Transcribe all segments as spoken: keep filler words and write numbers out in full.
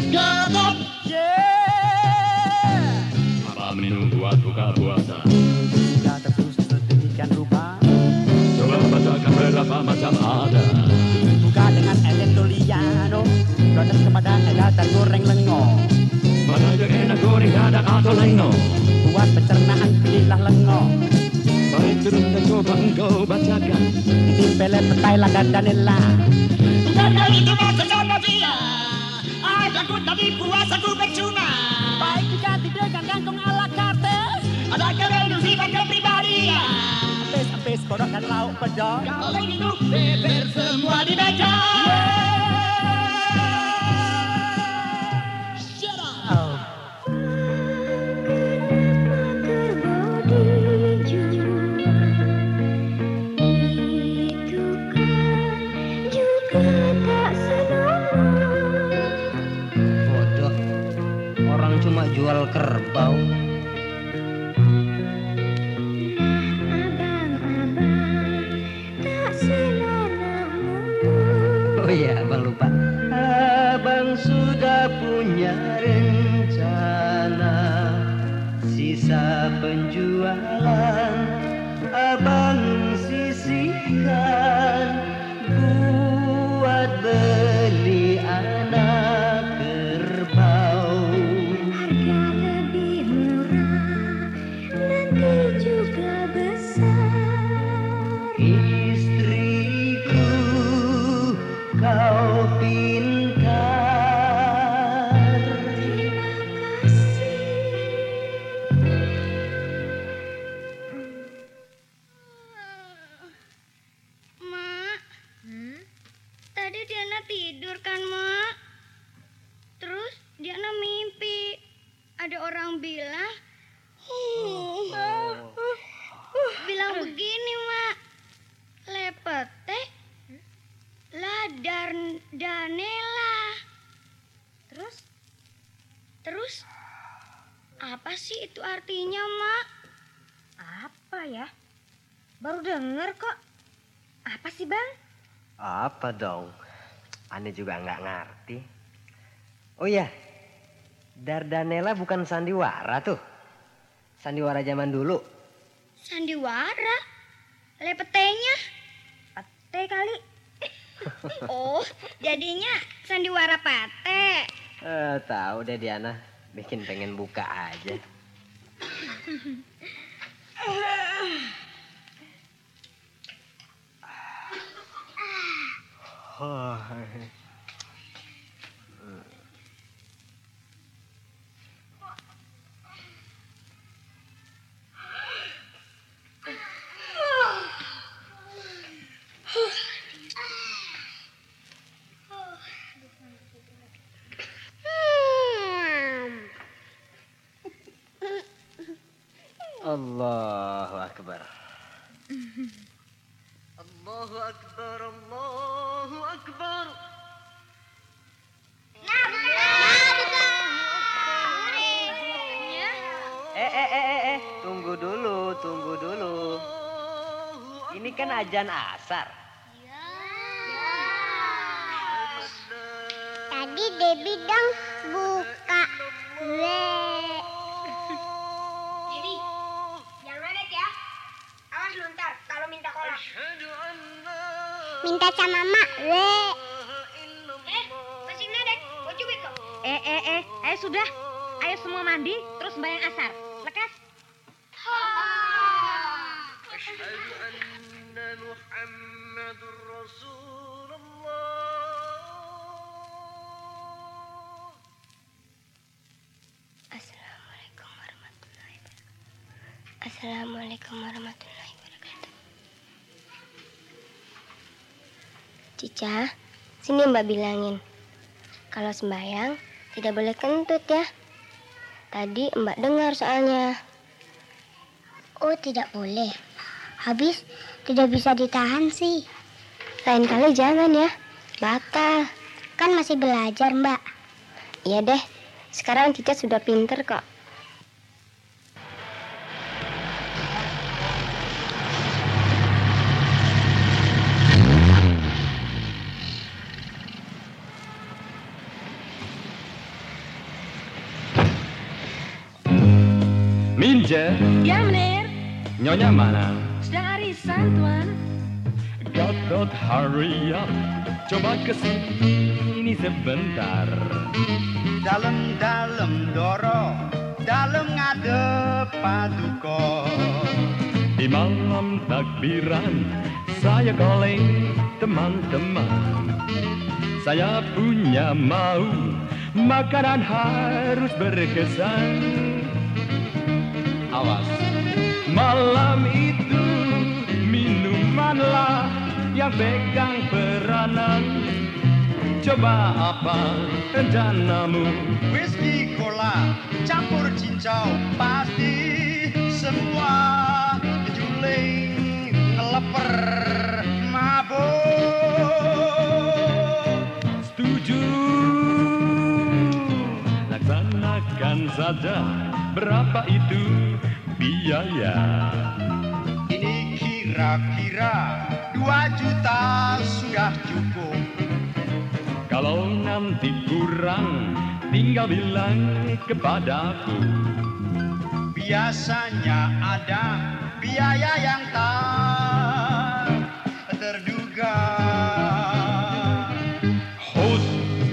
Gagap. Yeah. Apa menunggu waktu buka puasa? Sudah tersusun sedemikian rupa. Coba bacakan berapa macam ada. Buka dengan Eletoliano, protes kepada Ella dan goreng lengo. Mana yang enak goreng dadar atau lengo? Buat pencernaan pilihlah lengo. Baik terus dan coba engkau bacakan. Ini pelet petai dan danela. Karena itu masa sama dia. Aku tadi puasaku percuma. Baik diganti dengan kangkung ala carte. Ada kereduksi dan kepribadian. Apes-apes kodok dan lauk pedok. Kalau hidup beber semua di meja. Shut up. Oh. Cuma jual kerbau. Oh iya, abang lupa. Abang sudah punya rencana. Sisa penjualan abang sisihkan buat beli anak kerbau. Istriku, kau pintar. Terima kasih. Mak, hmm? Tadi Diana tidur kan, Mak? Terus Diana mimpi ada orang bilang, oh. bilang begini, Mak. Lepete lah dan Danela. Terus? Terus apa sih itu artinya, Mak? Apa ya? Baru denger kok. Apa sih, Bang? Apa dong? Aneh juga nggak ngerti. Oh iya, Dardanella bukan sandiwara tuh. Sandiwara zaman dulu. Sandiwara? Lepetenya? Pate kali. Oh, jadinya sandiwara pate. Eh, tahu deh Diana, bikin pengen buka aja. Oh. Allahu Akbar. Allahu Akbar, Allahu Akbar. Eh, eh, eh, eh, eh, tunggu dulu, tunggu dulu. Ini kan ajan asar. Tadi Debbie dong buka. Weh. Debbie, jangan ledek ya. Awas lu ntar kalau minta kolak. Minta sama Mak. Weh. Eh, masih ledek. Gua cubit kok. Eh, eh, eh, ayo sudah. Ayo semua mandi, terus bayang asar. Lekas. Asyhadu anna Muhammadur Rasulullah. Assalamualaikum warahmatullahi wabarakatuh. Assalamualaikum warahmatullahi wabarakatuh. Cica, sini Mbak bilangin. Kalau sembahyang tidak boleh kentut ya. Tadi Mbak dengar soalnya. Oh, tidak boleh. Habis tidak bisa ditahan sih. Lain kali jangan ya. Batal. Kan masih belajar, Mbak. Iya deh. Sekarang Cica sudah pinter kok. Ginger. Ya, Menir. Nyonya mana? Sedang arisan, Tuan. Gatot, hurry up. Coba kesini sebentar. Dalam-dalam doro, dalam ngadep paduka. Di malam takbiran saya calling teman-teman. Saya punya mau, makanan harus berkesan. Awas, malam itu minumanlah yang pegang peranan. Coba apa rencanamu? Whisky cola campur cincau, pasti semua juling ngeleper mabuk. Setuju, laksanakan saja. Berapa itu biaya? Ini kira-kira dua juta sudah cukup. Kalau nanti kurang, tinggal bilang kepadaku. Biasanya ada biaya yang tak terduga. Host.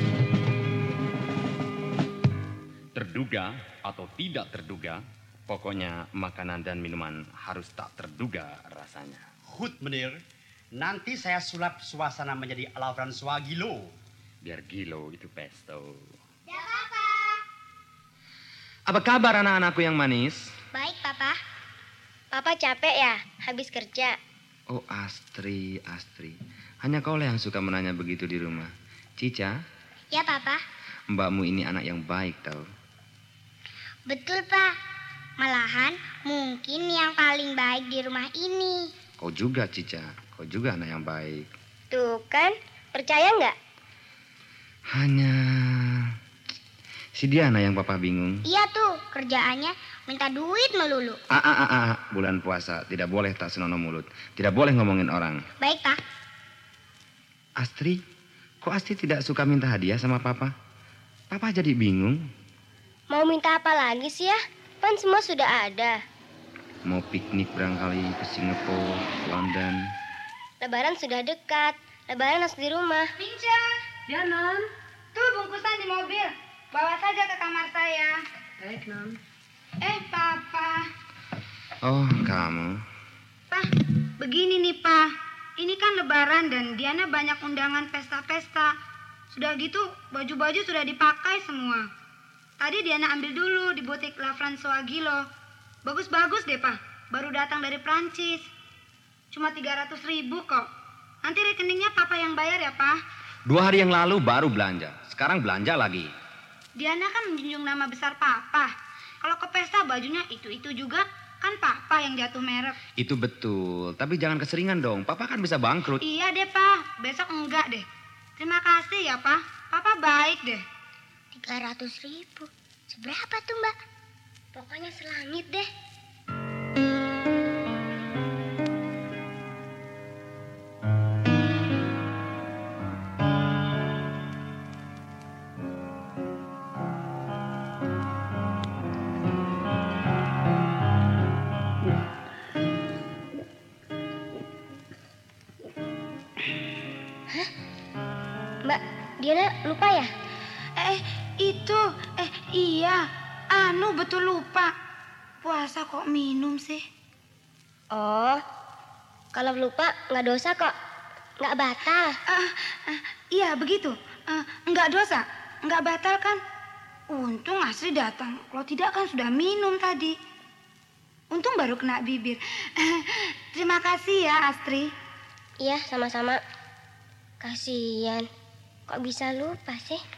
Terduga atau tidak terduga, pokoknya makanan dan minuman harus tak terduga rasanya. Hut menir, nanti saya sulap suasana menjadi ala François Gilo. Biar gilo itu pesto. Ya, Papa. Apa kabar anak-anakku yang manis? Baik, Papa. Papa capek ya habis kerja? Oh, Astri, Astri. Hanya kaulah yang suka menanya begitu di rumah. Cica, Ya, Papa. mbakmu ini anak yang baik tau. Betul, Pak. Malahan mungkin yang paling baik di rumah ini. Kau juga, Cica. Kau juga anak yang baik. Tuh kan, percaya nggak? Hanya si Diana yang papa bingung. Iya tuh, kerjaannya minta duit melulu. Ah, ah, ah, ah. Bulan puasa, tidak boleh tak senonoh mulut. Tidak boleh ngomongin orang. Baik, Pak. Astri, kok Astri tidak suka minta hadiah sama papa? Papa jadi bingung. Mau minta apa lagi sih ya? Kan semua sudah ada. Mau piknik barangkali ke Singapura, London. Lebaran sudah dekat. Lebaran harus di rumah. Pinca. Ya, Non. Tuh bungkusan di mobil. Bawa saja ke kamar saya. Baik, Non. Eh, Papa. Oh, kamu. Pak, begini nih, Pak. Ini kan lebaran dan Diana banyak undangan pesta-pesta. Sudah gitu, baju-baju sudah dipakai semua. Tadi Diana ambil dulu di butik La François Gilo. Bagus-bagus deh, Pak. Baru datang dari Prancis. Cuma tiga ratus ribu kok. Nanti rekeningnya Papa yang bayar ya, Pak. Dua hari yang lalu baru belanja. Sekarang belanja lagi. Diana kan menjunjung nama besar Papa. Kalau ke pesta bajunya itu-itu juga, kan Papa yang jatuh merek. Itu betul. Tapi jangan keseringan dong. Papa kan bisa bangkrut. Iya deh, Pak. Besok enggak deh. Terima kasih ya, Pak. Papa baik deh. Tiga ratus ribu. Seberapa tuh, Mbak? Pokoknya selangit deh. Mbak, Diana lupa ya? Eh, itu. Eh, iya. Anu betul lupa. Puasa kok minum sih? Oh, kalau lupa nggak dosa kok. Nggak batal. Ah, ah, iya begitu. Ah, nggak dosa. Nggak batal kan? Untung Astri datang. Kalau tidak kan sudah minum tadi. Untung baru kena bibir. Terima kasih ya, Astri. Iya, sama-sama. Kasian. Kok bisa lupa sih?